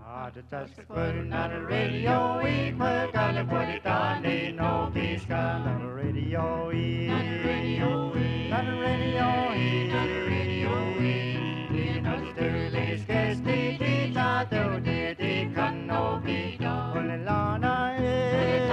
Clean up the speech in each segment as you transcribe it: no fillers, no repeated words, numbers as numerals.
Just putting on the radio, we put on the put it on, they know peace come on the radio, on the radio, on the radio, on the radio, in the sterling scarce the teeth out there, they can no be done. Only Lana is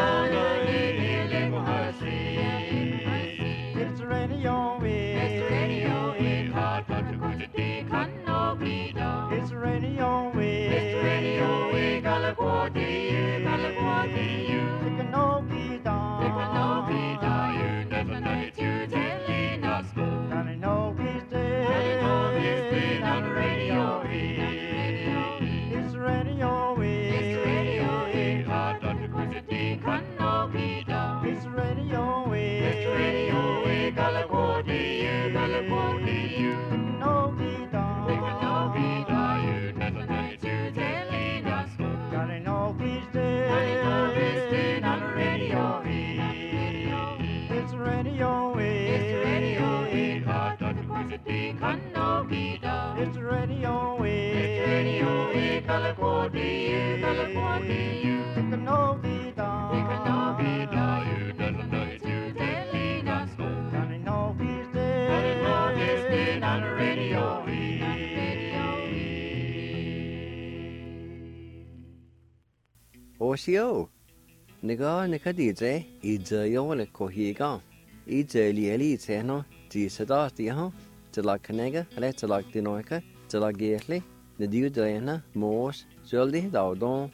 it's the radio, it's the radio, hard but to go to the can no be done. It's the radio, it's the radio, California, you. It can no be done. It can no be done. You never know it. You telling us go. Can it no be stay? Can it no be stay on the radio? It's the radio, it's the radio, hard not to go to the can no be done. It's the radio, it's the radio, California, you. It can no be done. It can no be done. You never know it. You telling us go. Can it no be stay? Can it no be stay on the radio? It's the radio, it's the radio, hard not to go to the can no be done. It's the radio, it's the radio, California, you. It can no be done. It can no be done. You doesn't know it. You telling us go. Can it no be stay? Can it no be stay on the radio? Osio, Niga Nicadize, Izayo Cohiga, Izali Seno, Gisadastiaho, Tila Canega, Letala Dinoica, Tila Gately, the Dudana, Morse, Jolly Daudon,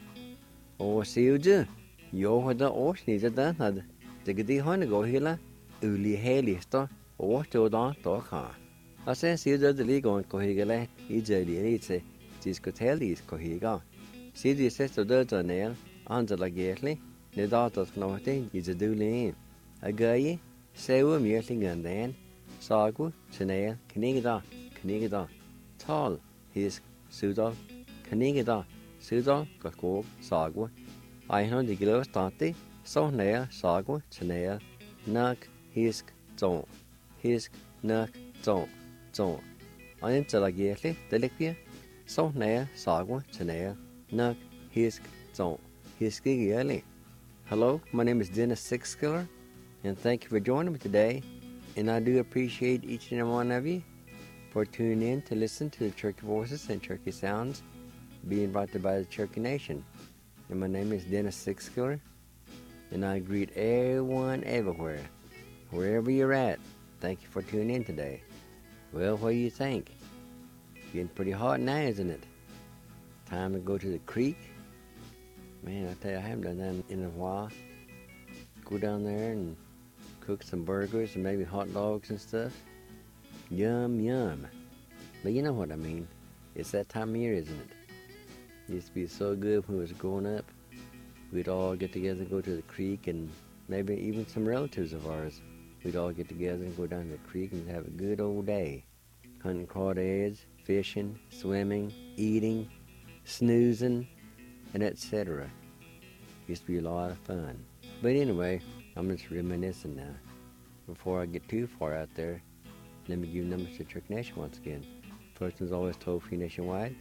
Osio, Yo had the Oshneys at that had the Gidi Honago Hilla, Uli Halista, or Todan Doka. I says you the league on Cohigale, Izali, Giscotellis Cohiga. See the sister Dirta Nail. Angela Gately, the daughter of Norte, is a duly. A guy, Sewa Muirling and then, Sagu, Chanel, Canigada, Tall, his Sudol, Canigada, Sudol, Gakog, Sagu. I know the Gillow Stante, so nail, Sagu, Chanel, Nuck, Hisk, Zone, Nuck, Zone. Angela Gately, Delicpia, so nail, Sagu, Chanel, Nuck, Hisk, Zone. Hello, my name is Dennis Sixskiller, and thank you for joining me today. And I do appreciate each and every one of you for tuning in to listen to the Cherokee Voices and Cherokee Sounds being brought to you by the Cherokee Nation. And my name is Dennis Sixskiller, and I greet everyone everywhere, wherever you're at. Thank you for tuning in today. Well, what do you think? Getting pretty hot now, isn't it? Time to go to the creek. Man, I tell you, I haven't done that in a while. Go down there and cook some burgers and maybe hot dogs and stuff. Yum, yum. But you know what I mean. It's that time of year, isn't it? It used to be so good when we was growing up. We'd all get together and go to the creek, and maybe even some relatives of ours. We'd all get together and go down to the creek and have a good old day. Hunting crawdads, fishing, swimming, eating, snoozing, and etc. Used to be a lot of fun. But anyway, I'm just reminiscing now. Before I get too far out there, let me give you numbers to Cherokee Nation once again. First one's always toll-free nationwide,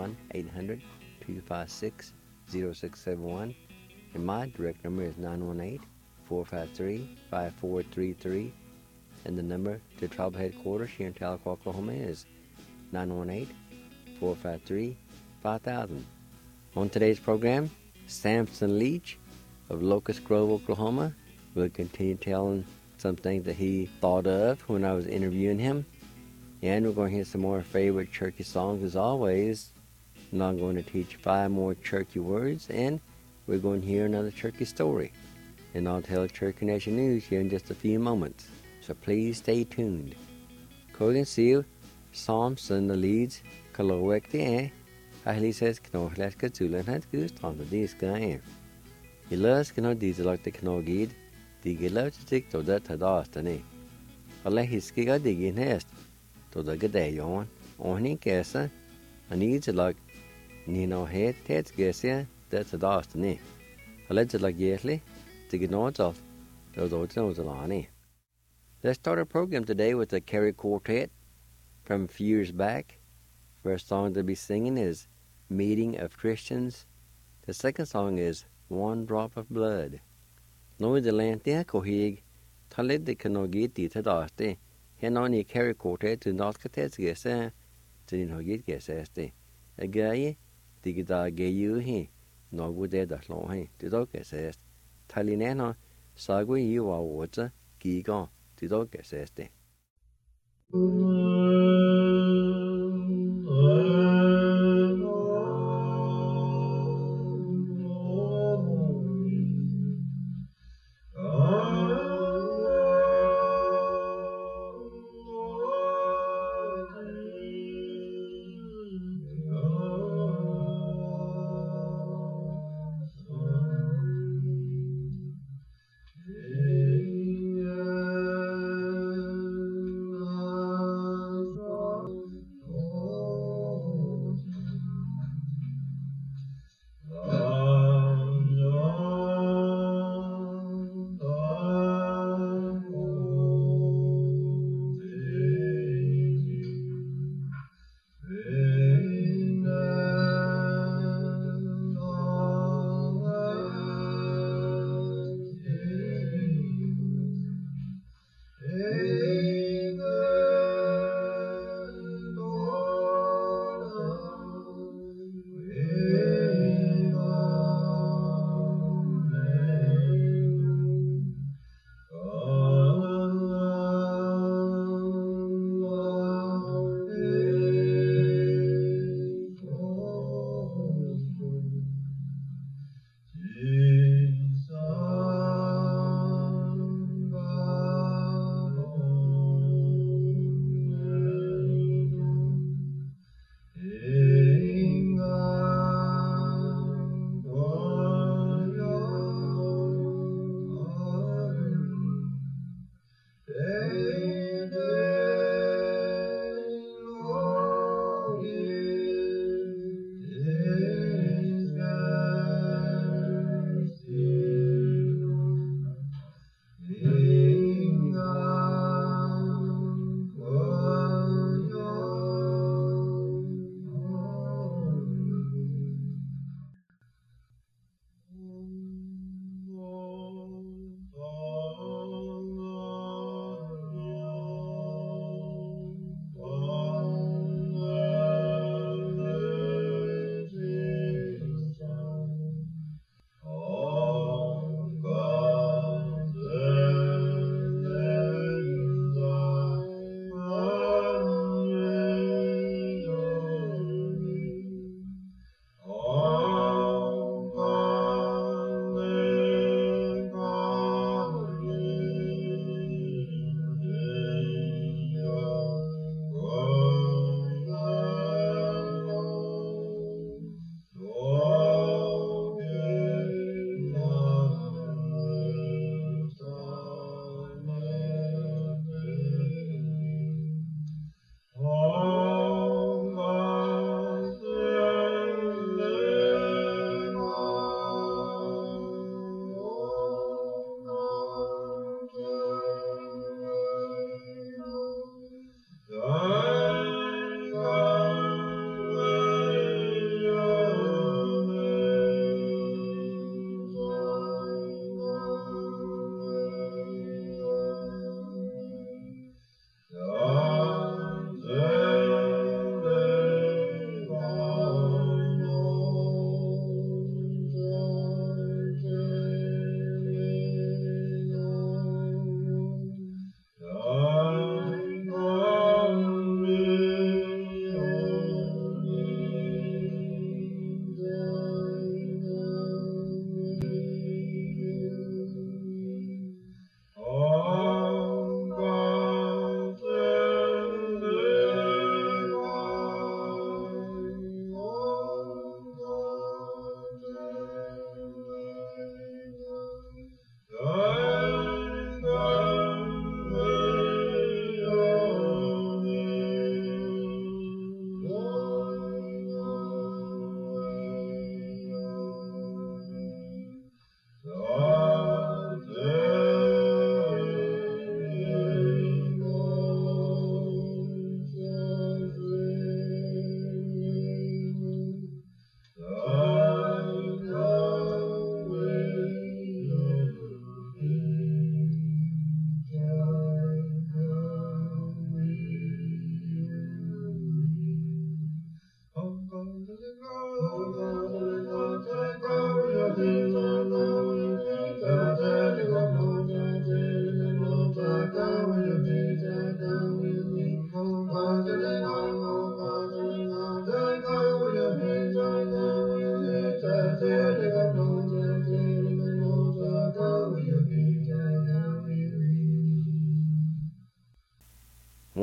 1-800-256-0671. And my direct number is 918-453-5433. And the number to tribal headquarters here in Tahlequah, Oklahoma is 918-453-5000. On today's program, Samson Leach of Locust Grove, Oklahoma, will continue telling some things that he thought of when I was interviewing him. And we're going to hear some more favorite Cherokee songs as always. And I'm going to teach 5 more Cherokee words, and we're going to hear another Cherokee story. And I'll tell Cherokee Nation News here in just a few moments. So please stay tuned. Kogan Seal, Samson the leads, Kalowekti, Ahli says, Knohlaska Tulan had goose on the disc guy. He loves Kno Diesel the Knogid, the Gillow to stick to that Tadastani. Allah his skiga digging nest to the Gadayon, only Kessa, and needs like Nino head, Ted's Gessia, that's Tadastani. Alleged like Yetly, to get notes off, those knows Alani. Let's start our program today with the Kerry Quartet from a few years back. First song to be singing is meeting of Christians. The second song is One Drop of Blood. Noi de lente kohig taled de kanogit di tadaste. Henoni carry quartet to not cates gesa. Tin hogit gesaste. A guy digida gayu he. No good dead at long he. To dog gesast. Talinano sagui you are water. Giga. To dog gesaste.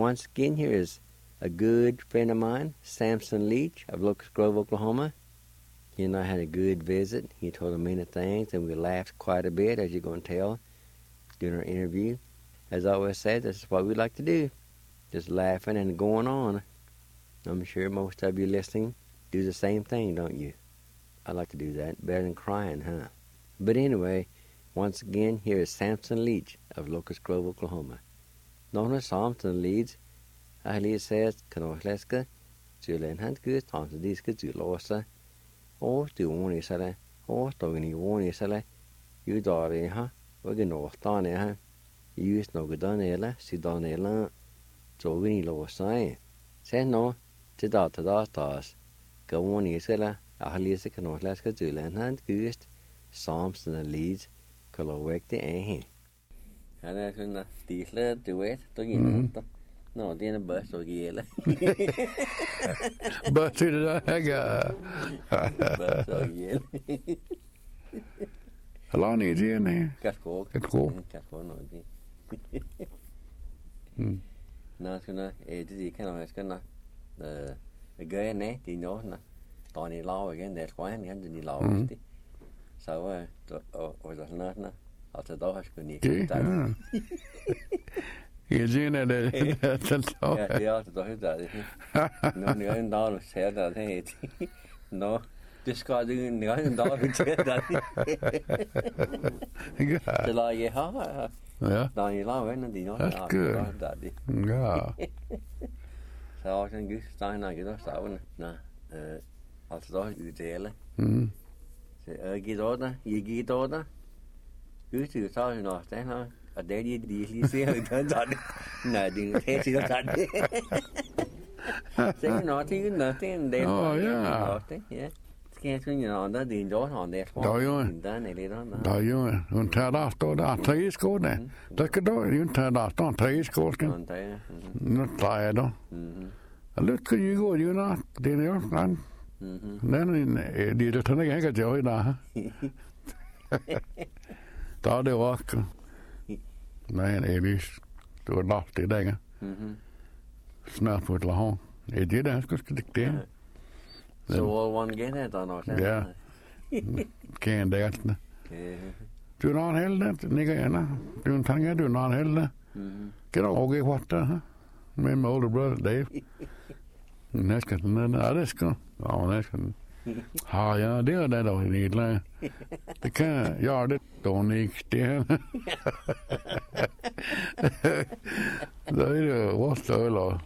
once again, here is a good friend of mine, Samson Leach of Locust Grove, Oklahoma. He and I had a good visit. He told me many things, and we laughed quite a bit, as you're going to tell, during our interview. As I always said, this is what we like to do, just laughing and going on. I'm sure most of you listening do the same thing, don't you? I like to do that. Better than crying, huh? But anyway, once again, here is Samson Leach of Locust Grove, Oklahoma. Någon Samson Leach, ahli says, Kanohleska, Julian Handkus, Thompson Diska, Julosa, or to one is a, or to any one is a, you daughter, huh? We're going to stand here. Use no good on ella, sit down ella, so we need low sign. Say no, to that, go on is a, ahli says, Kanohleska, Julian Handkus, Samson Leach, Kalowekti, eh? Han er sådan en stislet duet, der giver nå, det er en bøs, der giver det. Bøs til det der, ikke? Bøs, der giver det. Halvandet i det, nej? Katskog. Katskog, nå, det. Nå, sådan det kan man skal nå. Det gør jeg næ, det er noget, når der er lav igen, det er skøjen igen, det er lav, det. Så og der sådan noget, altså der har sgu ikke. Ja. Jeg siger det. Ja, det er også der hedder det. Nå, det er en dag du ser det det. Nå, det skal du ikke en dag du ser det. Det lader jeg have. Ja. Der er lav venner de nå. That's good. Ja. Så også en gys steiner ikke der stavne. Nå, altså der er udtale. Så jeg gik der. Gud, så er det nok, det her. Og det er lige ser, at det er det. Nej, det er helt sikkert det. Så er noget, det er en del. Ja. Ja. Skal jeg sådan noget, det er en dårlig hånd, det er Der er jo hun tager der står der, 3 sko der. Der skal du, hun tager der står 3 sko, skal nu tager jeg der. Og lidt kan jeg gå, det er jo sådan. Det er sådan, jeg kan gøre i dag. Der er det rock. Nej, Elis. Du har lagt det der. Snart på et lahånd. Det er der, skal det. Så one gen er der nok. Ja. Kan det ikke. Du er en held, nikker jeg. Du er en tanke, du er en held. Kan du også ikke what der? Med my older brother, Dave. Næsten den er det skal. Næsten. Ja, det er det dog egentlig. Det kan gøre det dog ikke det. Så er det vores øl.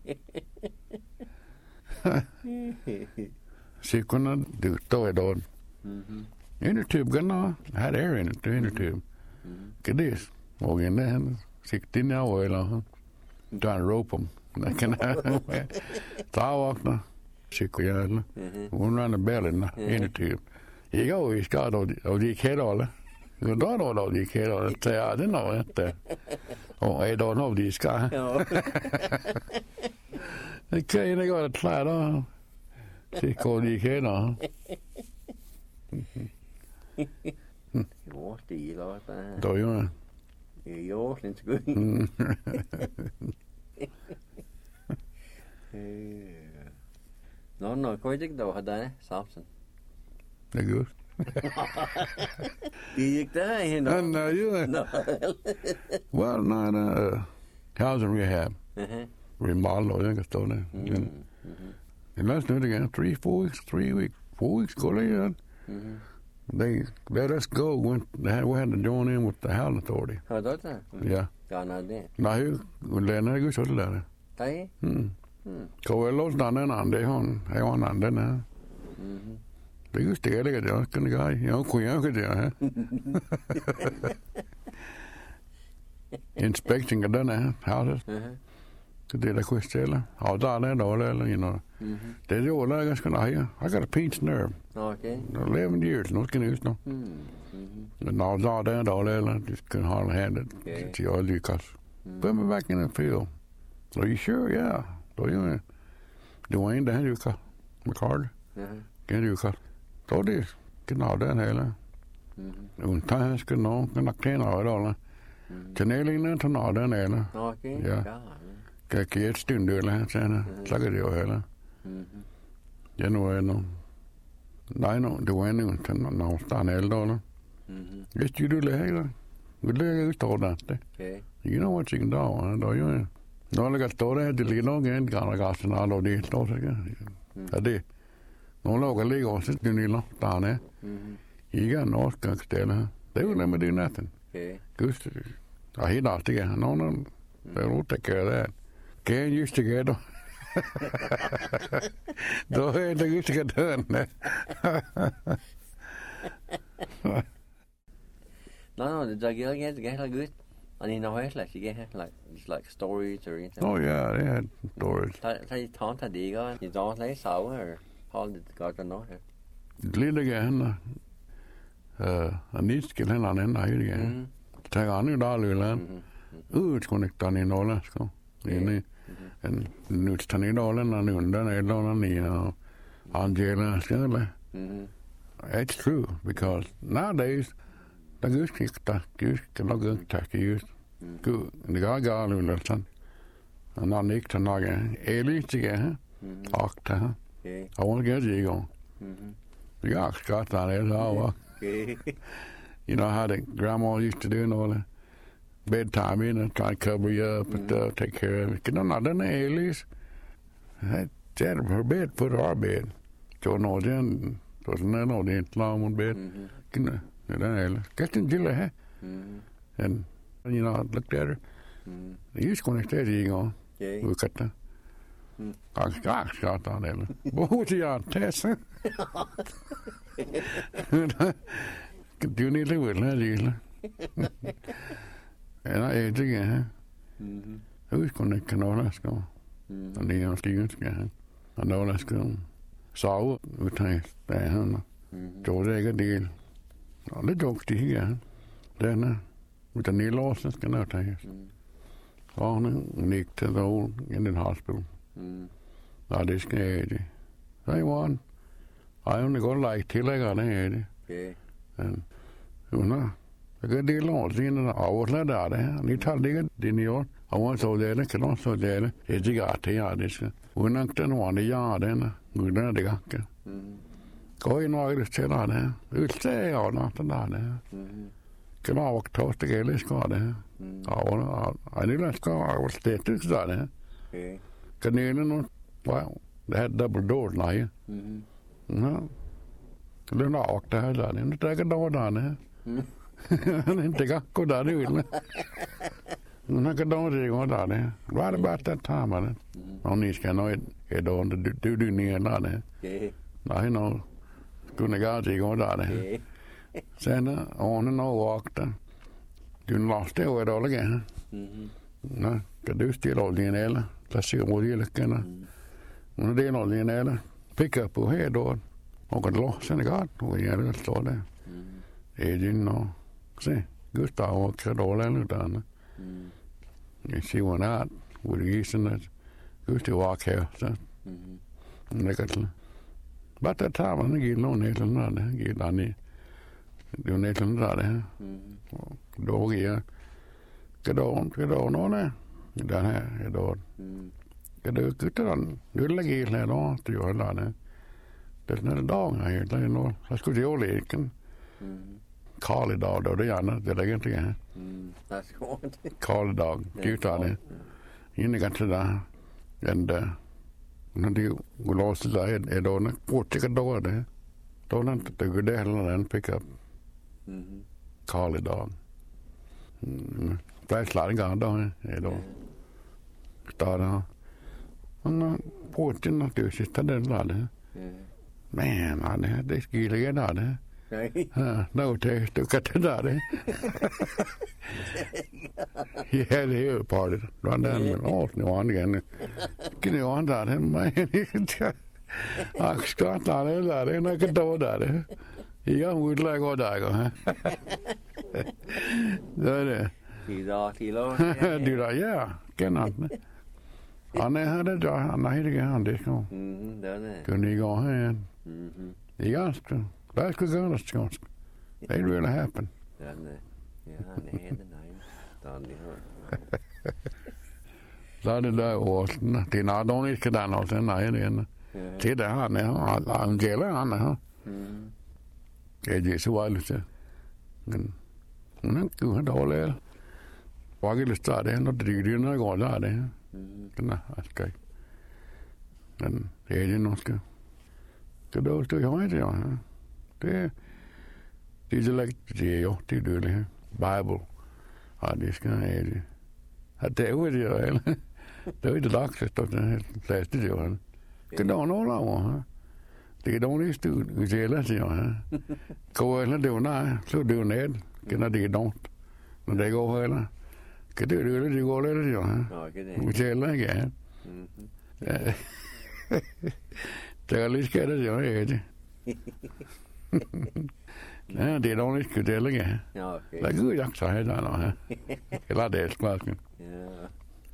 Så kunne du stå i dag. Intertube gana had air in it, the intertube. Get this. Og igen der han sigte ind over eller der rope them. Der kan der Sikujalla. Hun render bællen intertube. Jeg går i skade og de kæder alle. Du dog de kæder. Det er det noget der. Og jeg dog når de skal. Det kan ikke godt klare der. Sikker de kæder. Jo, det er også der. Der jo. Jo, lidt sgu. Nå, går ikke dog have dig, Samson. Det er godt. Det gik der hen. No, you. No. Well, no, housing rehab. Remodel, og jeg kan stå der. And let's do it again. 3-4 weeks, 4 weeks, go later. They let us go when we had to join in with the housing authority. Har du det? Yeah. Ja, nej, det. Nej, hun lader ikke så det der. Nej. Kan vel også den anden, det har jo en anden her. Det er just det, jeg også kan gøre. Jeg kunne jo ikke det her. Inspecting af den her houses. Det er der kunne stille. Og der er det dårligt, eller, you know. Det er jo der, jeg skal have. I got a pinched nerve. Okay. 11 years, nu skal jeg huske nu. Men når der er det dårligt, eller, du skal holde handet til at lykkes. Put me back in the field. Are you sure? Yeah. Du var en, der havde lykkes. Med Carter. Kan du lykkes. Så det kan have den hele. Hun tager skal nå, kan nok tænde over det, eller. Kanalene, så når den hele. Okay. Ja. kaikki et styndyillä sen sakeri ohella. Ja no naino duenu tan no staan eldola. Just you do le. Ville stående. Okay. You know what you can do, då ju. Nå lägger stående det ligger nog en gång gasen alla det står så kan. Det. Nå låg ligger också det ni låt där ne. Iga norska ställe. Det är väl med det natten. Okay. Just ja hela det no det låter det. Kan just det då. Då är det just det dön. No, the get like good. And you know, it's like you get like stories or anything. Oh yeah, they had stories. Så tanta diga, you don't like so or how did God know her? Lille gärna. Anitske han ända här igen. Tag han ju där lulan. Utkonektan i Norrland ska. Inne en nutstan i Norrland och undan är Norrland ni Angela ska det. It's true because nowadays the guskta kan nog ta just. Det går lulan. Han har nikt han någon elitiga. Akta. Okay. I want to get you going. Yeah, Scott on it. Okay. You know how the grandma used to do and all the bedtime in and try to cover you up and take care of it. No, not done the alias. That her bed, put our bed. So no, then doesn't know the Islam on bed. Can the get in jail, huh? And you know, I looked at her. You going to stay, you go. Okay. We cut that. Scott on it. What are you Tess? Du ni det väl här det. Ja, det är det. Hur ska ni kunna ska? Och det är stigen ska. Och då ska så utan det här. Då det är det. Ja, det dock det här. Den utan ni låser ska nå ta. Ja, ni gick till då i den hospital. Ja, det ska det. I want. I only got like tillägga det är. Okay. No, I got the laws in the hours like that. And it had the New York. I want so there, can also there. It's got the this. We knocked on one yard and we done the gack. Going over the cellar there. We'll stay on after that. Can I walk toast the Gaelic squad there? I knew that scar. I was stay to that. Okay. Can you know? Well, they had double doors now. No. Det är åkt det här där. Det är inte då där. Han inte gacko där det vill. Men han kan då det går där. Right about that time. On ni ska nog är då du ner där. Okay. Nej no. Kunde gå det går där. Sen on och åkte. Du lost det och då igen. Nej, kan du styra den eller? Placera oljeläckorna. Och det är nog den eller. Pick up och här då. Och att låsa det gott och göra det så där. Edin och se Gustav och Kredol eller utan. Jag ser vad det är. Och det är sån Gustav walk här så. Det kan. But that time han gick någon helt där. Gick där ni. Det var helt där. Då är Kredol någon där. Den här är då. Det kutan. Du lägger här då till jag där. Det är den dagen här det är nog. Jag skulle ju leken. Karl idag då det gärna det lägger inte här. That's good. Karl idag utan det. Inne kanske där. När det går loss där är då när portiga då det. Då när det går det hela den pick up. Karl idag. Det är slagen då är då. Där. Och porten naturligtvis där där. Man, det skulle jag där. Nej. No, det kan det där. Ja, det är ju party. Då där med allt nu igen. Kan jag andra det men jag ska ta det där. Det är då där. Jag vill lägga där. Det är det. Kilo. Du där, ja. Kan han. Han är här då. Han är det han det så. Det är det. Kunde jag gå här. Det är ganska. Det skulle gå ganska. Det really happen. Ja, det är det nej. Så det där åsen. Det är nog inte kan och sen nej det. Det där han är han gäller han är. Det är ju så väl men hon kan dåligt. Vad vill det där ändå det när går där det. Den ska. Men det är ju nog ska. Det då står jag inte ja. Det är det är ju det är Bible. Ja, det ska jag. Att det är ju eller. Det är det dags att det läste det ju. Det då nog då. Det är då ni stod vi ser det ja. Går eller då nej, så då ned. Kan det då. Men det går eller. Kan det går eller ja. Ja, det. Vi ser det igen. Det är lite skadligt ja, det. Nej, det är nog inte det längre. Ja, okej. Det går jag så här då. Eller det är klart. Yeah.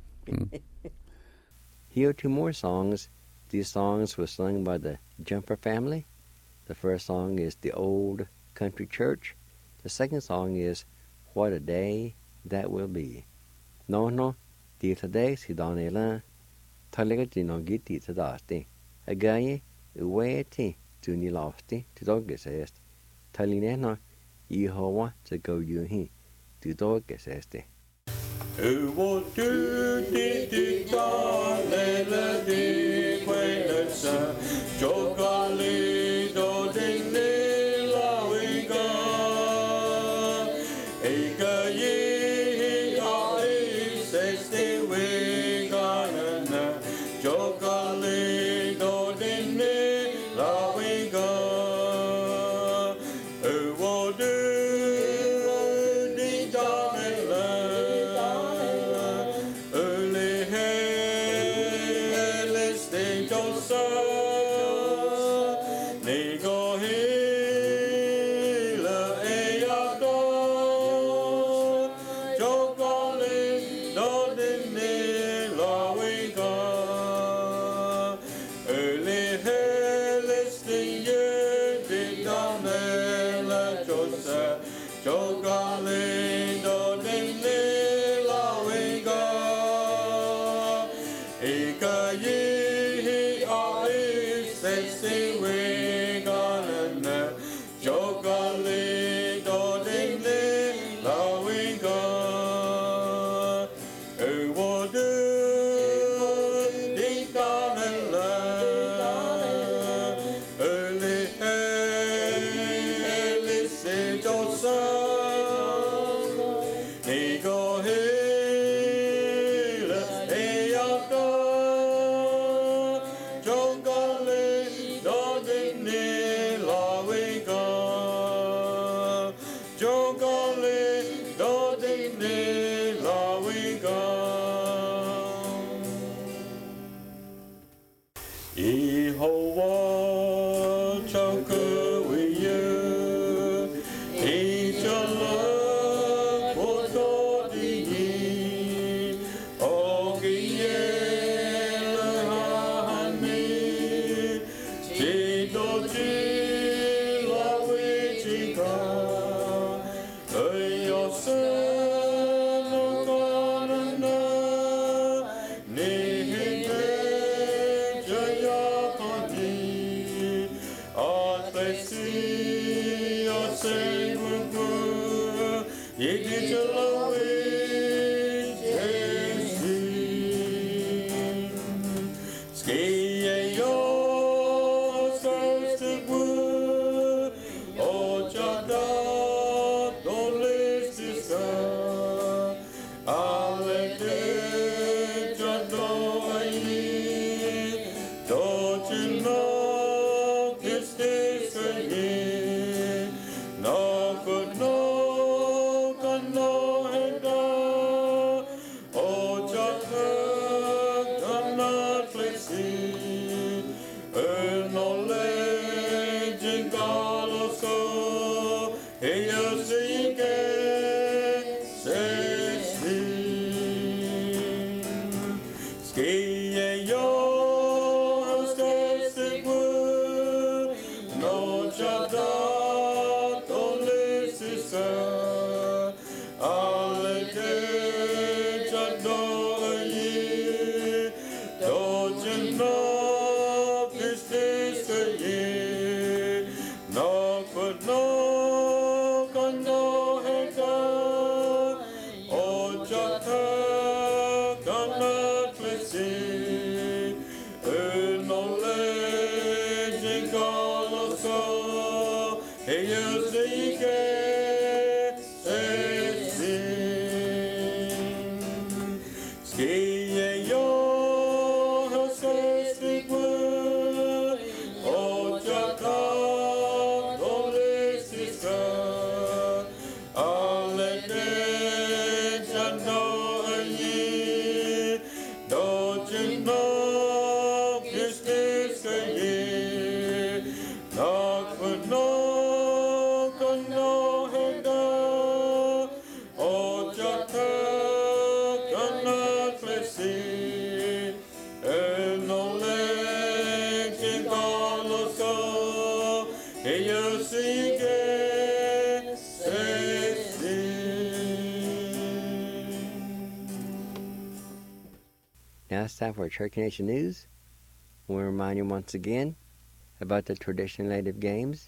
Here are two more songs. These songs were sung by the Jumper family. The first song is The Old Country Church. The second song is What a Day That Will Be. No, the today si Donela. Talega dino gitti tadasti. Agaye, uweti, tuni lofty, to dogesest. Talinena, Yehovah to go you he, to dogesesti. What do the darling the quailers, Jokali do the lawiga, Ega ye are sixty wigana, Jokali do the lawiga, what do the darling Now it's time for Cherokee Nation News. I want to remind you once again about the Traditional Native Games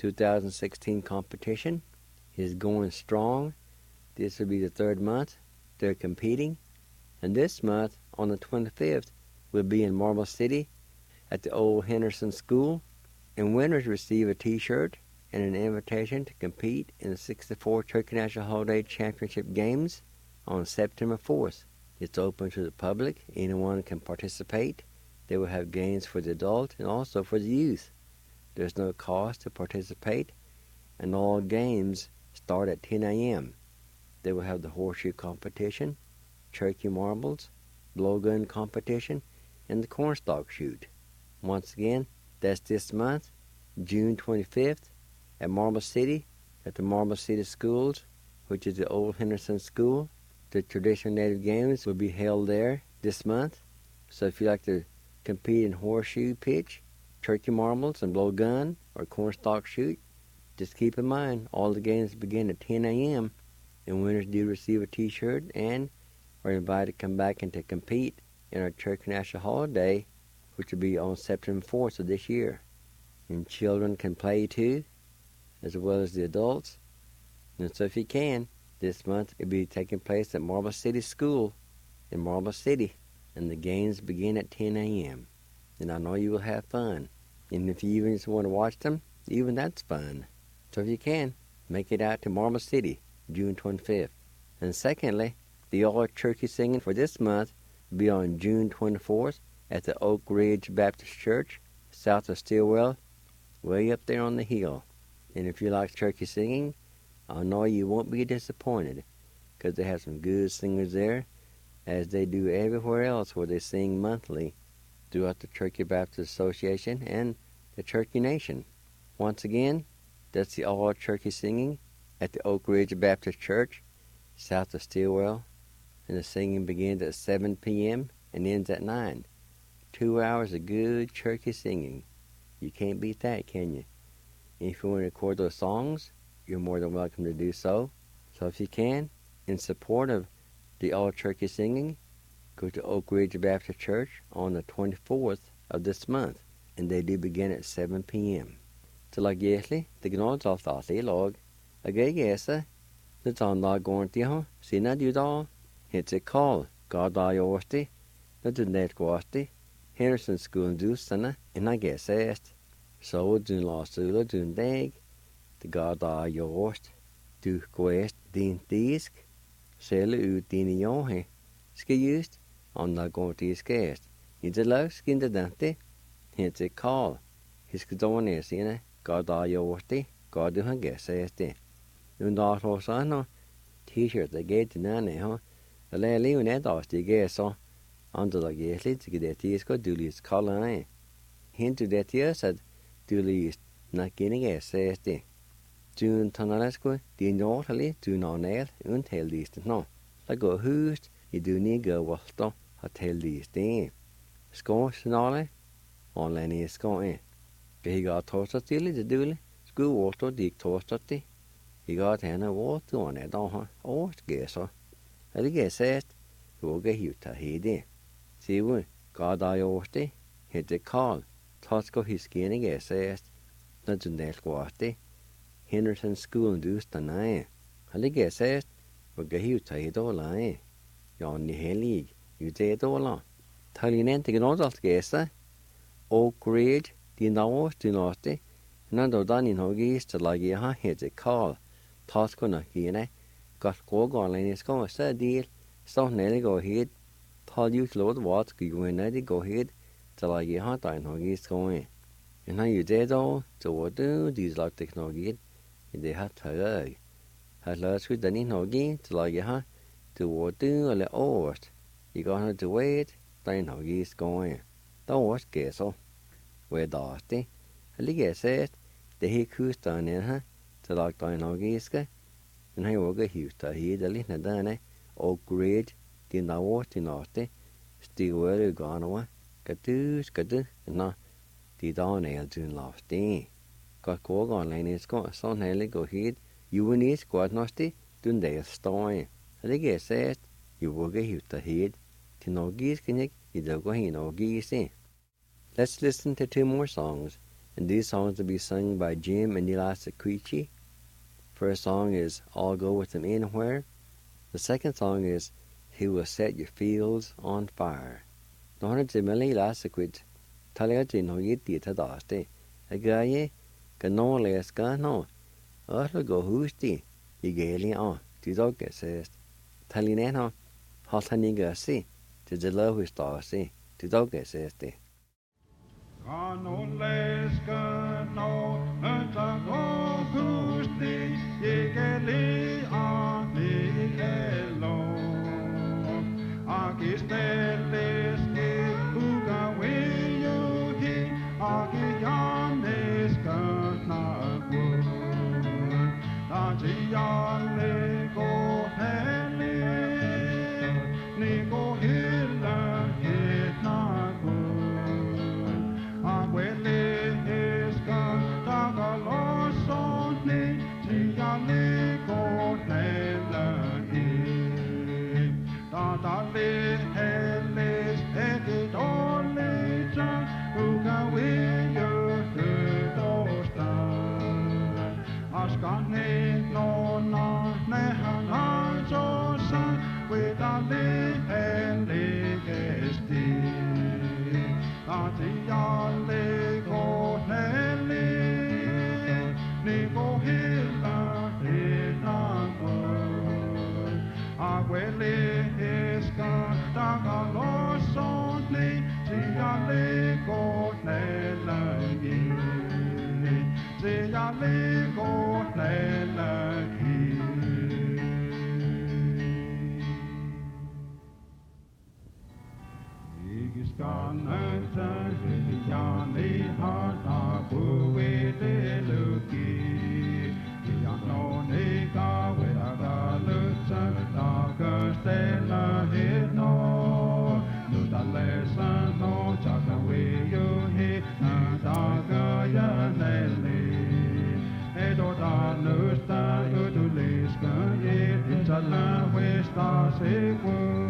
2016 competition. It is going strong. This will be the third month they're competing. And this month, on the 25th, we'll be in Marble City at the old Henderson School. And winners receive a T-shirt and an invitation to compete in the 64th Cherokee National Holiday Championship Games on September 4th. It's open to the public. Anyone can participate. They will have games for the adult and also for the youth. There's no cost to participate, and all games start at 10 a.m. They will have the horseshoe competition, Cherokee marbles, blowgun competition, and the cornstalk shoot. Once again, that's this month, June 25th, at Marble City, at the Marble City Schools, which is the old Henderson School. The Traditional Native Games will be held there this month. So if you like to compete in horseshoe pitch, turkey marbles, and blow gun, or cornstalk shoot, just keep in mind all the games begin at 10 a.m. and winners do receive a T-shirt and are invited to come back and to compete in our Cherokee National Holiday, which will be on September 4th of this year. And children can play too, as well as the adults. And so if you can, this month it will be taking place at Marble City School in Marble City, and the games begin at 10 a.m. And I know you will have fun. And if you even just want to watch them, even that's fun. So if you can, make it out to Marble City, June 25th. And secondly, the all turkey singing for this month will be on June 24th at the Oak Ridge Baptist Church, south of Stillwell, way up there on the hill. And if you like turkey singing, I know you won't be disappointed, because they have some good singers there, as they do everywhere else where they sing monthly throughout the Cherokee Baptist Association and the Cherokee Nation. Once again, that's the all turkey singing at the Oak Ridge Baptist Church, south of Stillwell, and the singing begins at 7 p.m. and ends at 9. 2 hours of good turkey singing. You can't beat that, can you? And if you want to record those songs, you're more than welcome to do so. So if you can, in support of the all turkey singing, go to Oak Ridge Baptist Church on the 24th of this month, and they do begin at 7 p.m. Så lag gjesli, det gnås av stasi lag, agay gjesa, det sånn lag gård til han, sinna du da, hits a call, gada jorsti, det du net gårdi, Henderson School du sanna, and I guess est, så du la sula du deg, det gada jorst, du quest din disk, sele ut din johe, skal just, on la gård til skæst, I det lag skin det dante, hits a call, hiskadone sinna, gada jorsti, gada han guess est. Undar hos anno, T-shirt the gate nane ho, the lay leon edos the gesso, under the gate to get tisco dulis colline. Hintu that year said dulis not getting a says. June tonalesco, the northerly, do no nail, until these no. Like go host, you do need go wasto, a tell these thing. Score snarly, on Lenny scoring. He got toast at the dooley, school water dick toast at the. He got henne water on it on her, or gesso. And the guess said, who get you to he did. See, we got I orty, hit the call, Tosco his skinny guess, not to nail quati. Henderson School and deuce the nine. Halli guess, but gahu tied all line. Yon the heli, you did all on. Talinente gnodalt guessa. Oak Ridge, the now to naughty. Nando done in Hoggies to like a head a call. Tosco na hine. Got go on in his go a deal. So nearly go ahead. Tell you to load what you win at go ahead. Till I get hot in Hoggies going. And now you did all, so what do these like technology? They have to hurry. Had last with the in Hoggy till I get hot. To what do a little oars. You gonna to wait, then Hoggies going. Don't watch Gessel. Where Dusty. A little said, the he coos down in her, to like down Hoggies. And I will get used to hear the little done, Oak Ridge, the now what in Austin. Still where you gone away. Skadoo, and now the dawn ale soon lost day. Got go on lane is got son heli go head, you will need squad nasty, dun they story. A little said, you will get used to head, to no geese can you don't go in no geese. Let's listen to 2 more songs, and these songs will be sung by Jim and Elisa Creechy. First song is I'll Go With Him Anywhere. The second song is He Will Set Your Fields on Fire. Nó hana te mele Elisa quid, talia te no yeti ta daste. A gaye, ka no les ka no. Arlo go husti, I gaeli on, ti dogge says. Talineno, haltaniga si, te de lohu stasi, ti dogge says te. Kano leska no anta go gusti yegeli ani elo agisteles ke uga weyuti agiyanes kana go tajiyale go heli ni go hila hitna go Abuele esca taga losoni tiyale kotela e tatale heles ekidole cha ugawe yo dosta askane no na nehana josa wedale hele gesti Atiyale go heli, ni go hila hila go. Abuele esca taga losoni, tiyale go hela ye, tiyale go hela ye. Gananta yani hata buwe de luki yano nega weda lutsa daga stella hino nuda lesa no chaka we yo he daga ya nele edo da nusta uduliska ye inshallah we sta se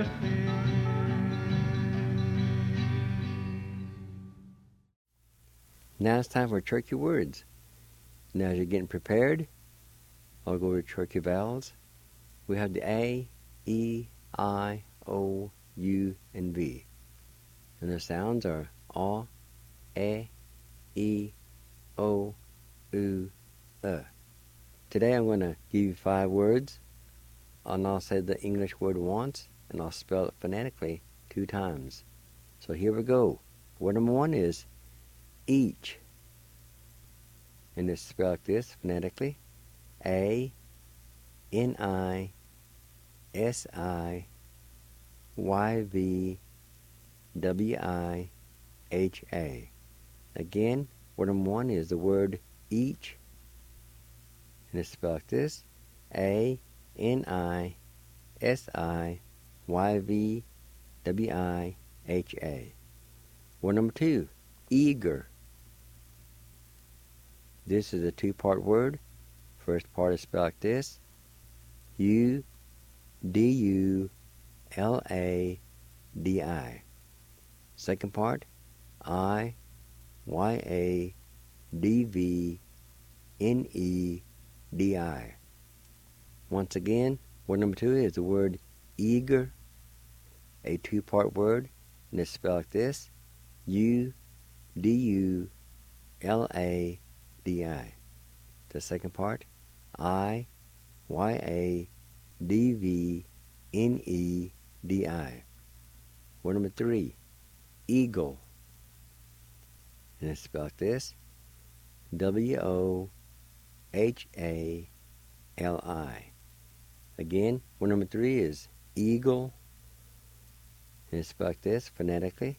Now it's time for Cherokee words. Now as you're getting prepared, I'll go over Cherokee vowels. We have the A, E, I, O, U, and V. And the sounds are A, E, O, U, Today I'm going to give you 5 words, and I'll say the English word once, and I'll spell it phonetically 2 times. So here we go. Word number 1 is each. And it's spelled like this phonetically. A-N-I-S-I-Y-V-W-I-H-A. Again, word number 1 is the word each. And it's spelled like this. A-N-I-S-I-Y-V-W-I-H-A. Word number 2, eager. This is a 2-part word. First part is spelled like this. U-D-U-L-A-D-I. Second part, I-Y-A-D-V-N-E-D-I. Once again, word number 2 is the word eager, a 2-part word, and it's spelled like this. U-D-U-L-A-D-I. The second part, I-Y-A-D-V-N-E-D-I. Word number 3, eagle. And it's spelled like this. W-O-H-A-L-I. Again, word number 3 is eagle. And it's spelled like this phonetically.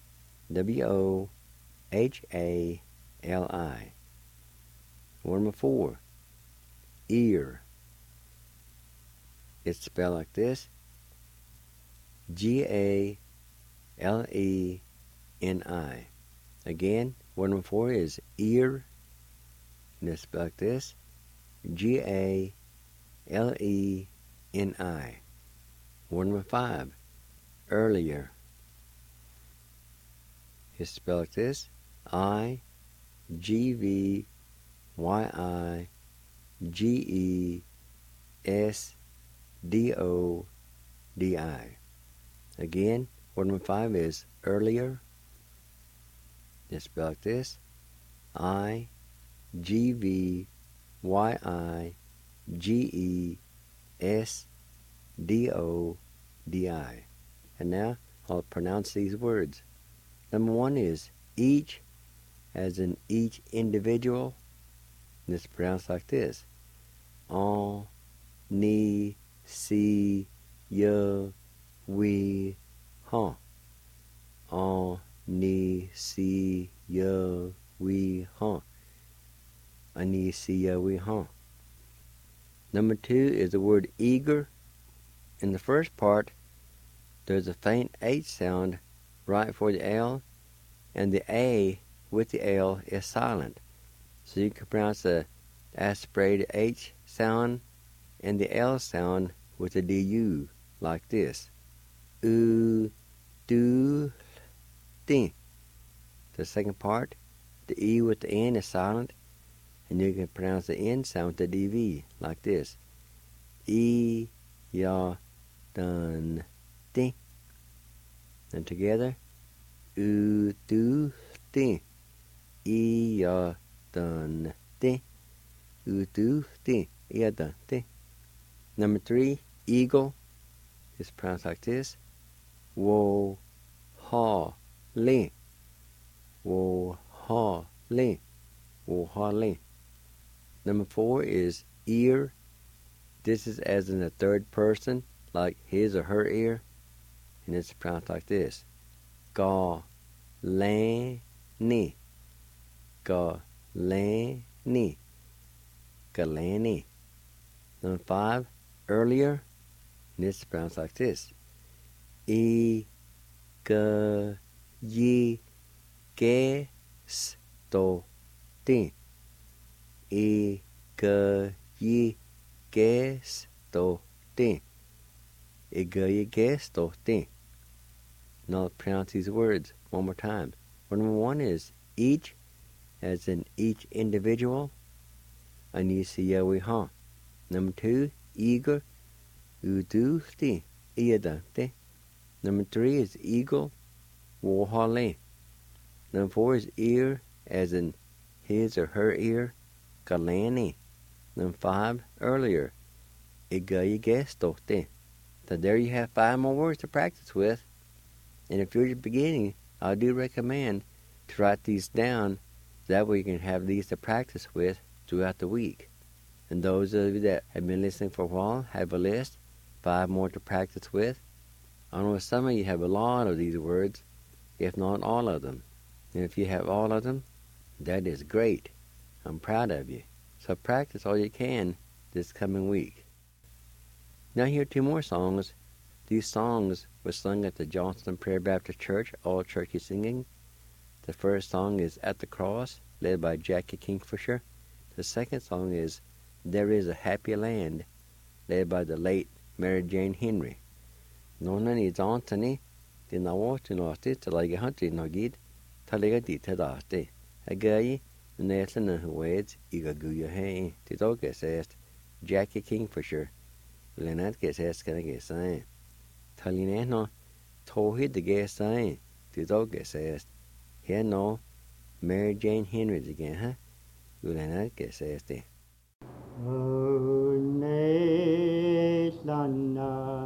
W-O-H-A-L-I. Word number 4, ear. It's spelled like this. G-A-L-E-N-I. Again, word number 4 is ear. And it's spelled like this. G-A-L-E-N-I. Word number 5, earlier. It's spelled like this. I-G-V-Y-I-G-E-S-D-O-D-I. Again, word number 5 is earlier. It's spelled like this. I-G-V-Y-I-G-E-S-D-O-D-I. And now I'll pronounce these words. Number 1 is each, as in each individual. And it's pronounced like this. On, ni, si, ya, we, huh. On, ni, si, ya, we, huh. Ani, si, ya, we, huh. Number 2 is the word eager. In the first part, there's a faint H sound right before the L, and the A with the L is silent. So you can pronounce the aspirated H sound and the L sound with the DU like this. Do, tin. The second part, the E with the N is silent, and you can pronounce the N sound with the DV like this. E, ya, dun, tin. And together, do, tin. E, ya, dun, tin. Do, tin. E, ya, dun, tin. Number 3, eagle, is pronounced like this. Wo, ha, lin. Wo, ha, lin. Wo, ha, lin. Number 4 is ear. This is as in the third person, like his or her ear. And it's pronounced like this. Ga, lan, ni. Ga, lan, ni. Galani. Number 5, earlier. And it's pronounced like this. E, ga, yi, ge, sto, tin. E, ga, yi, ge, sto, tin. Igaya gestote. Now let's pronounce these words one more time. Number one is each, as in each individual. Anisiyawiha. Number two, eager. Uduhti. Iadante. Number three is eagle. Wohale. Number four is ear, as in his or her ear. Galani. Number five, earlier. Igaya gestote. So there you have 5 more words to practice with. And if you're just beginning, I do recommend to write these down. That way you can have these to practice with throughout the week. And those of you that have been listening for a while have a list, 5 more to practice with. I know some of you have a lot of these words, if not all of them. And if you have all of them, that is great. I'm proud of you. So practice all you can this coming week. Now here are 2 more songs. These songs were sung at the Johnston Prayer Baptist Church, all churchy singing. The first song is At the Cross, led by Jackie Kingfisher. The second song is There is a Happy Land, led by the late Mary Jane Henry. Nona ni Johnston di nawatinosti talaga hunti nagid talaga di tadasti. Agayi neslan huweds igaguya hey. Tidoke says Jackie Kingfisher. Lenat says can I say. Talineno tohid the gay sign. Tidoke says. Here no Mary Jane Henry again, huh? Lenat says the. Oh, Neslana,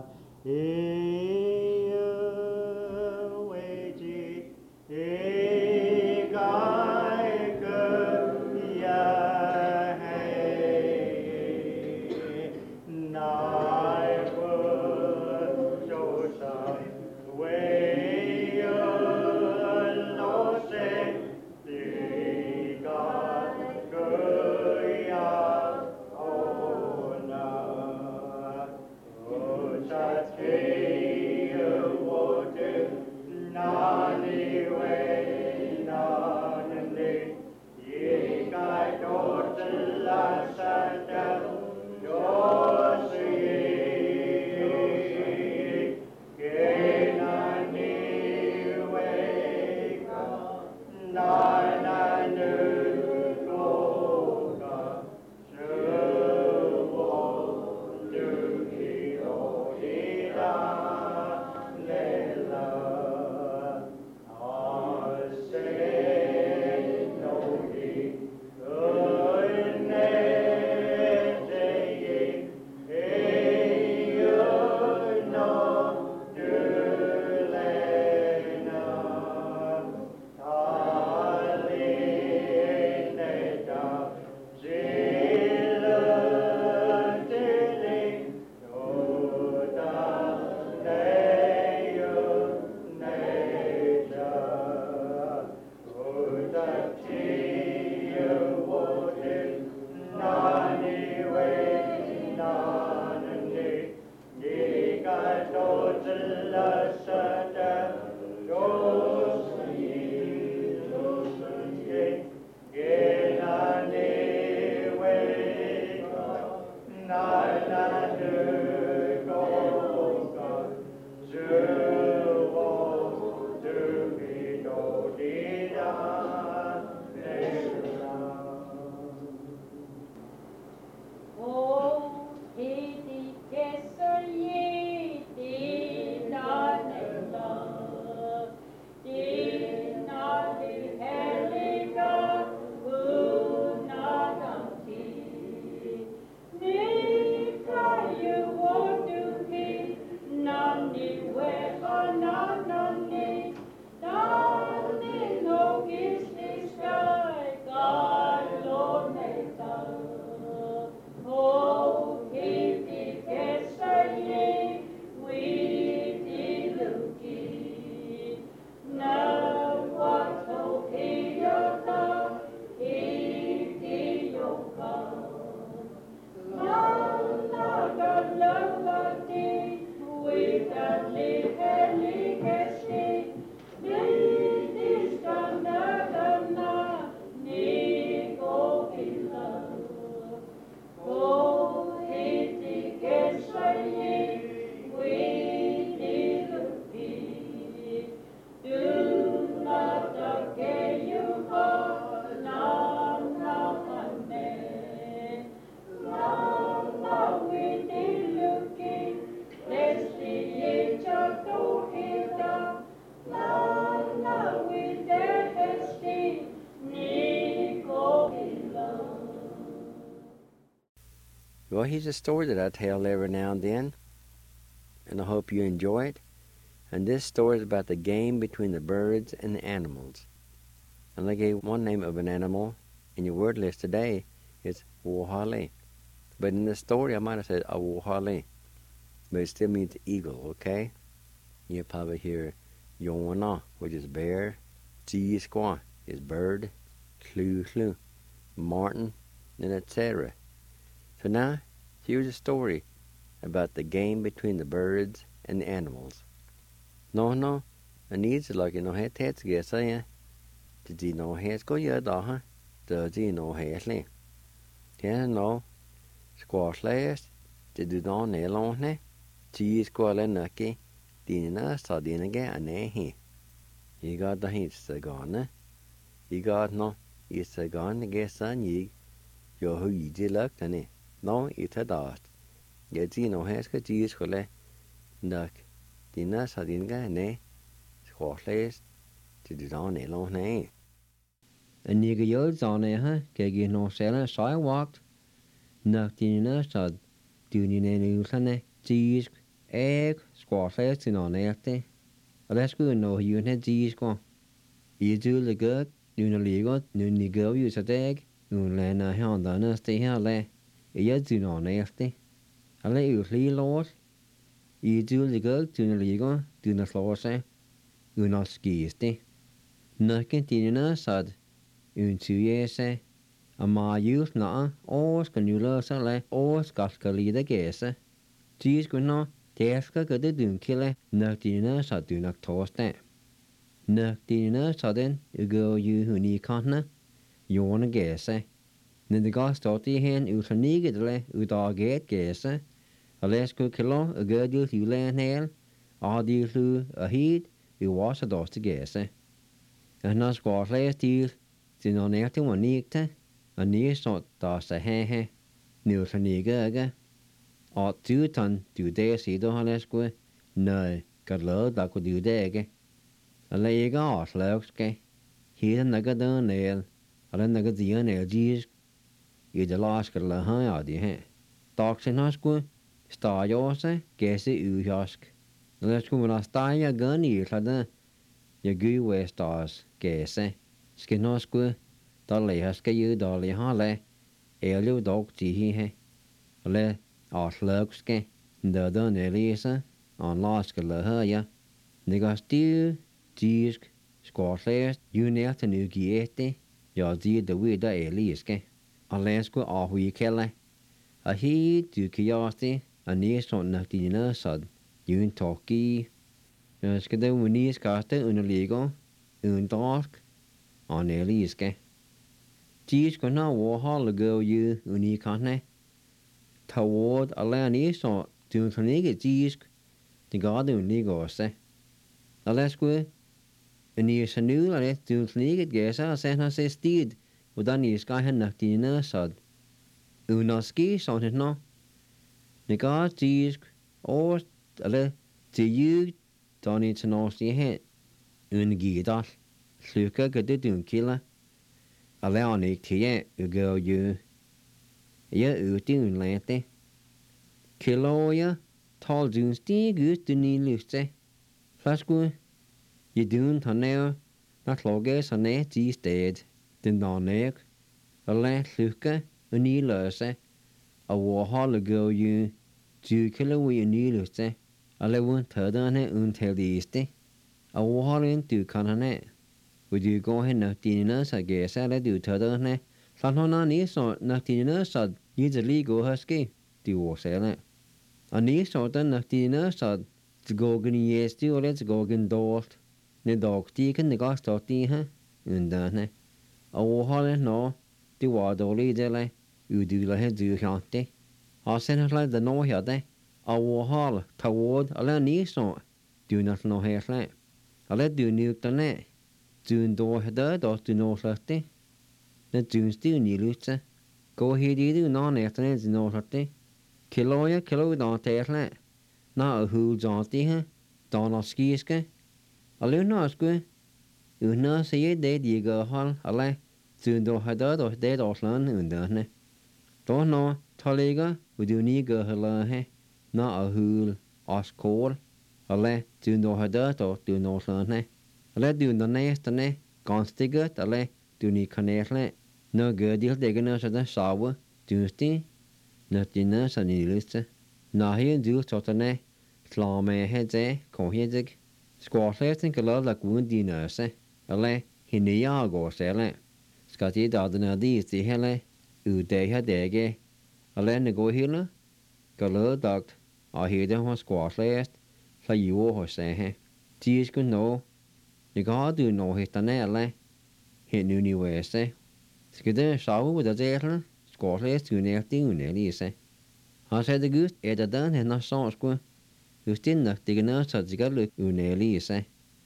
Well, here's a story that I tell every now and then, and I hope you enjoy it. And this story is about the game between the birds and the animals. And I gave one name of an animal in your word list today. It's wohale. But in the story, I might have said a wohale. But it still means eagle, okay? You'll probably hear yona, which is bear. Tsiisqua is bird. Klu, martin, and etc. So now, here's a story about the game between the birds and the animals. No, I need to like het het gesa ya. Did no het go ya da ha? The no het le. Can no squash last. Did do no ne long ne? Cheese squall nucky. Dina sa dina ga ane he. You got the hints to gone. You got no. It's a gone gesa ye. Yo who you did luck to ne. No, it's a dot. Yet no het go cheese squall nuck. Dina sa dina ga ne. Squash last. Did do no ne long ne. En nigger jøds on her, keg no sella sidewalked. Nachtina sad, doing in usane, cheese, egg, squash in on earthy. A let's go no you had cheese go. You do the good, you know legal, you need go use a egg, you land a hand on us stay here lay. You do no earthy. I let you flee lord. You do the good, do the legal, do the floor say. You not skisty. Nothing tina sad. Un tuese, a ma youth na, os canula sale, os cascalida gese. Cheese guna, teska gada dun kille, nactina sa dunak toste. Nactina sudden, you go you who need continent, you wanna gese. Then the gas starty hen, you can niggle, you dog get gese. A less good kilo, a good deal you lay an hail, a deal through a heat, you wash a dust to gese. And not squash last deal. Sin on earth one neekte, a near sort das a he, new to nigga. Or 2 ton do they see the Halesque? No, got low that could do dege. A lega off lurkske. He's a nugget on nail, a nugget the nail gees. You the last got la high out the he. Docs in husque, star yours, guess it you husk. Let's go when I star your gun, you clad. Your goo west stars, guess eh. Skin no square, dolly has you dolly hale, elio dog tea he. Le, or slugske, the done elisa, on lost la her. Nigga stew, cheese, squash, you nail to new giete, your deed the widow eliske. Unless go off we kelle. A he to curiosity, a near son noctina sud, you in talkie. Skade winnies caster un legal, un dark. On eliske. Cheese gonna war hall go you unikane. Toward a land is or to nigga cheese, the garden nigose. A let's go. And is a new let to nigga guess I sent us a steed, with any sky and noctina sod. Unoski son it no. The guard cheese or a let to you, don't need to know see head. Ungidal. Sluka got the dun killer. Allow Nick to yet, you go you. Ya dun lante. Kilo ya, tall dun stee good to need luce. Flasco, you dun tonel, not loggers on net these dead. Then non neck. A last sluka, a knee lurse. A war hall go you. 2 kilo we knee luce. A level third on it until the east. A war in 2 cananet. Would you go ahead and dinner? I guess I do to ne. Sanhona is so not dinner, so you the legal husky. Do was it. A knee sort of dinner, so to go in yes, do let's go in doors. The dog taken the gas of tea, huh? And done. A war no, the water only delay. You do like do county. I send it like the no here, eh? A war hall toward a land knee so. Do not know hair flat. I let you nuke the net. June door had or to no slutty. The June still need luce. Go here, do non afternoons in no slutty. Kilo don't take that. Now who's on the Donald skiske. A little no square. You know, say ye dead, you go hall, a lay. June door had or dead or land, and done. Då nå talega du ni gør heller he. Nå og hul os kål. Eller du nå har dødt og du nå sådan he. Eller du nå næste ne. Ganske godt eller du ni kanætle. Nå gør de det nå sådan save. Du sti. Nå dine sådan i liste. Nå her du sådan slå med hedde kohedig. Skårlæsen kan lade lagun dine se. Eller hende jeg går selv. Skal de da den de i hele. Ude her dage. Eller ne gå hele. Kan lade dagt. Og hele hos skårlæst. Så jo hos sig. De skulle nå. Jeg har du nå hitterne eller. Hen universet. Skal det sove ud af det skårlæst unægtig unægelse. Han sagde det gud, at den henne så skulle. Justin det kan så det kan lykke unægelse.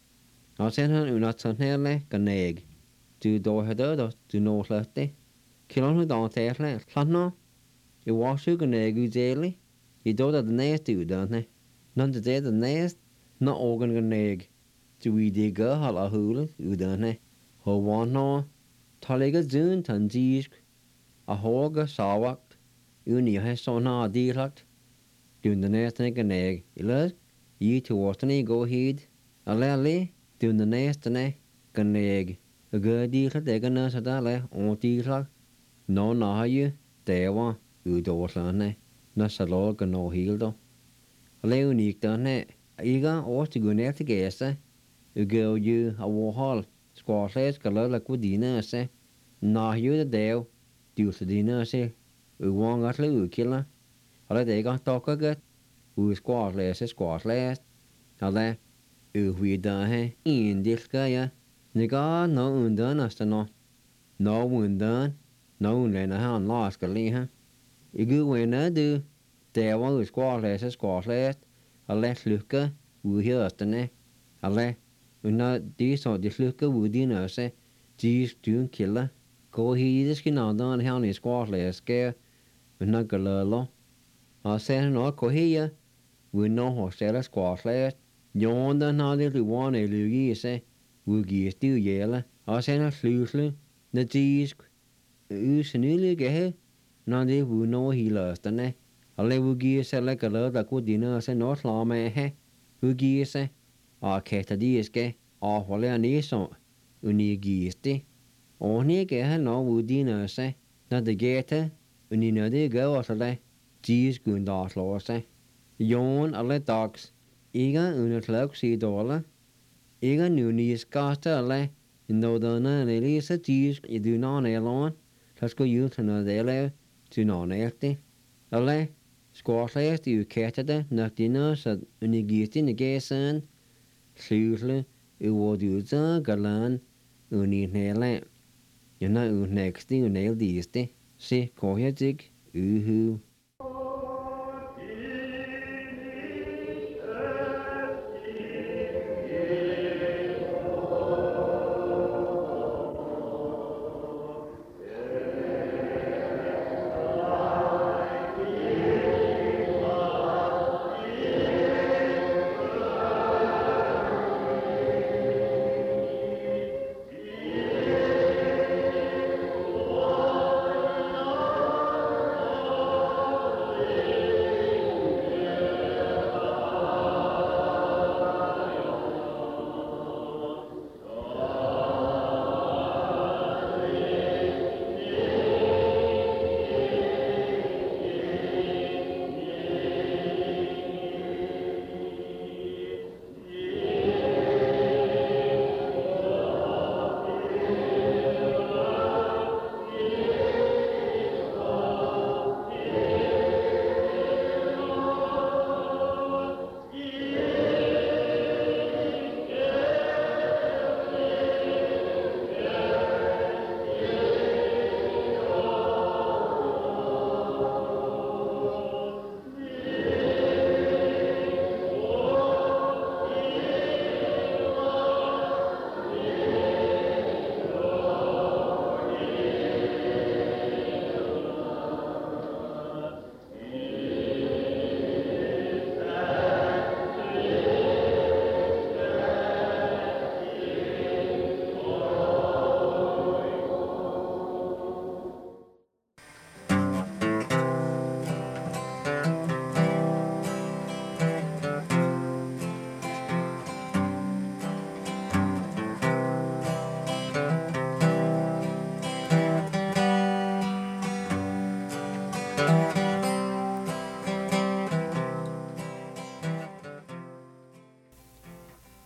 Og sen han unationelle ganæg. Du dog har død, du nå slet det. Kilon hun dog tætle, slet nå. Jeg var så ganæg udelig. I dog der den næste uddannelse. Når det er den næste, når organ ganæg. Du i det gør halv hule uddannelse. Og var nå, talige zyn tandisk. Og hårge savagt. Uden jeg har sådan her direkt. Du den næste ganæg. Eller I til årstene gå hit. Eller du den næste ganæg. Og gør direkt ikke noget så der og direkt. Nå har jeg dæver udoverslandet. Når så lå nå helt dog. Og det unikt denne. Ikke årstig nær til gæste. Og gør jo af vor hold. Skårlæs skal lade dine se. Når jo det dæv. Du så dine se. Og vang at lade udkilder. Og det ikke dokker godt. Og skårlæs. Og det udvider her. En del skal jeg. Nikker nå under næste nå. Nå under. Nå under her en lad skal lige her. Ikke vinder du. Der var skårlæs. Og lad lykke ud hørstene. Og lad. Når de så de lykke ud dine se. De styrn kilder. Gå hit i skinanderen her i skårlæs skær. Når galøller. Og sen nå gå her. Vi nå hos selv skårlæs. Jorden har det luerne lykke i sig. Vi giver stiv hjælde. Og sen er slysle. Når de usynlige her. Når det vi nå hele østerne. Og lad vi give selv galøller der går dine se nå slå med her. Vi giver sig. Og kætter de skal. Og holder ni så. Uni giver det. Og ni gør han nå ud dine se. Når det gætter. Uni når det gør også det. De skulle da slå sig. Jorden alle dags. Ikke under klok sig dårlig. Ikke nu ni skaste alle. Når den er lige så de i du når nærlån. Så skal jo til noget der lave. Du når nærte. Alle. Skårlæs de kætter det. Når de når så uni giver dine gæsen. Slysle. Hvor du så galan. Uni nærland. Jeg når udnægste unægste. Se kohjetik. Uhu. Oh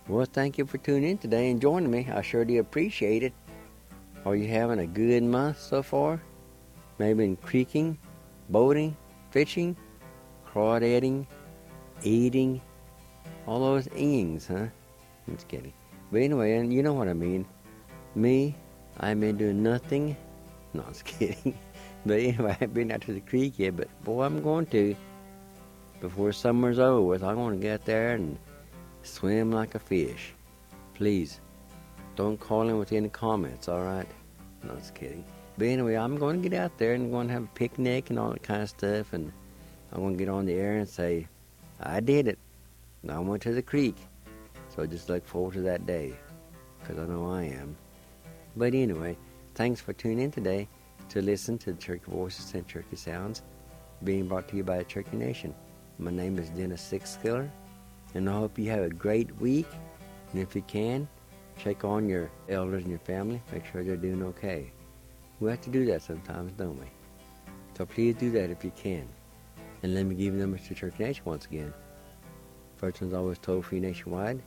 Well, thank you for tuning in today and joining me. I sure do appreciate it. Are you having a good month so far? Maybe in creeking, boating, fishing, crawdadding, eating, all those ings, huh? I'm just kidding. But anyway, and you know what I mean. Me, I've been doing nothing. No, I'm just kidding. But anyway, I haven't been out to the creek yet, but boy, I'm going to. Before summer's over with, I'm going to get there and swim like a fish. Please, don't call in with any comments, all right? No, just kidding. But anyway, I'm going to get out there and I'm going to have a picnic and all that kind of stuff, and I'm going to get on the air and say, I did it. I went to the creek. So I just look forward to that day, because I know I am. But anyway, thanks for tuning in today to listen to the Turkey Voices and Turkey Sounds, being brought to you by the Turkey Nation. My name is Dennis Sixskiller, and I hope you have a great week. And if you can, check on your elders in your family, make sure they're doing okay. We have to do that sometimes, don't we? So please do that if you can. And let me give you the numbers to Turkey Nation once again. First one's always toll-free nationwide,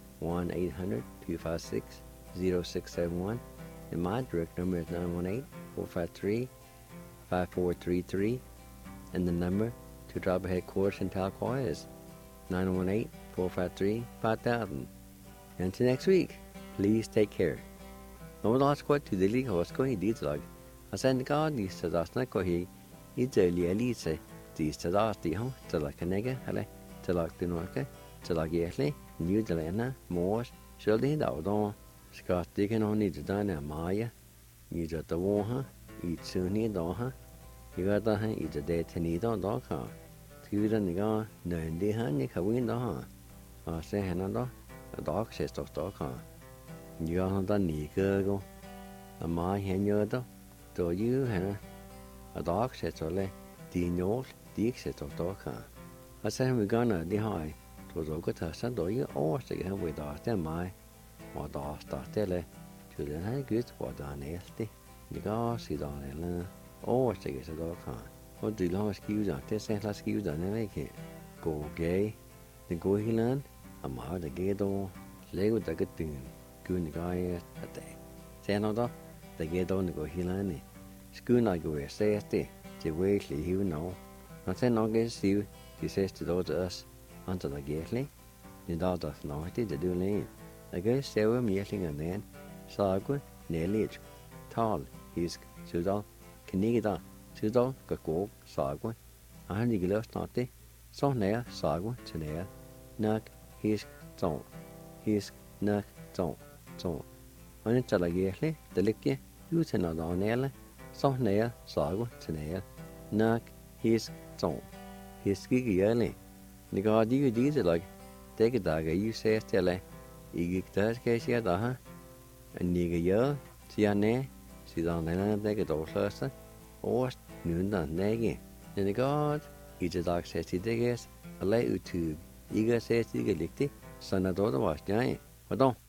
1-800-256-0671. And my direct number is 918-453-5433. And the number to Tribal Headquarters in Talcoy is 918-453-5000. Until next week, please take care. Overlast to the league host ko hindi talag. Asan ka di sa dasna ko hi ideli elise di sa das di ho talag kanega hala talag tinorka talag yesle New Zealand mors shuldi daw ska tiken on ni dana maya ni da to ha I tsuni do ha iga da ha I de tani do ka tu da ni ga nandi ha ni ka win do ha se hana do dog se to ka ni ga da ni ke go ma hen yo do to you ha a dog se to le di no di se to ka asa mi ga na di hai to do ko ta san do you o se ga we da te mai wa da sta te le tu le ha gut wa da ne sti ni ga si da le o se ga se do ka o di lo skiu da te se la skiu da ne le ke go ge ni go hilan a ma da ge do le go da ga tin ku ni ga ye te se no do da ge do ni go hilan ni sku na go se te je we li hiu no na se no ge siu di se sti do us anta da ge le ni da da no ti de du le I guess sewa mietling and then sagwa nelich tal hisk sudal kinigida sudal gakog sagwa ahani gilos nati so nea sagwa tenea nak hisk nak zon anin talagihle delikye yutena da nela so nea sagwa tenea nak hisk zon hiski gele ni ga di like take a daga you say stelle Igiktas kesia daha niga yo tiane sidana de ke doslasa ost nunda negi and god ije dag seti deges ale utu iga seti gelikti sanador was jai pardon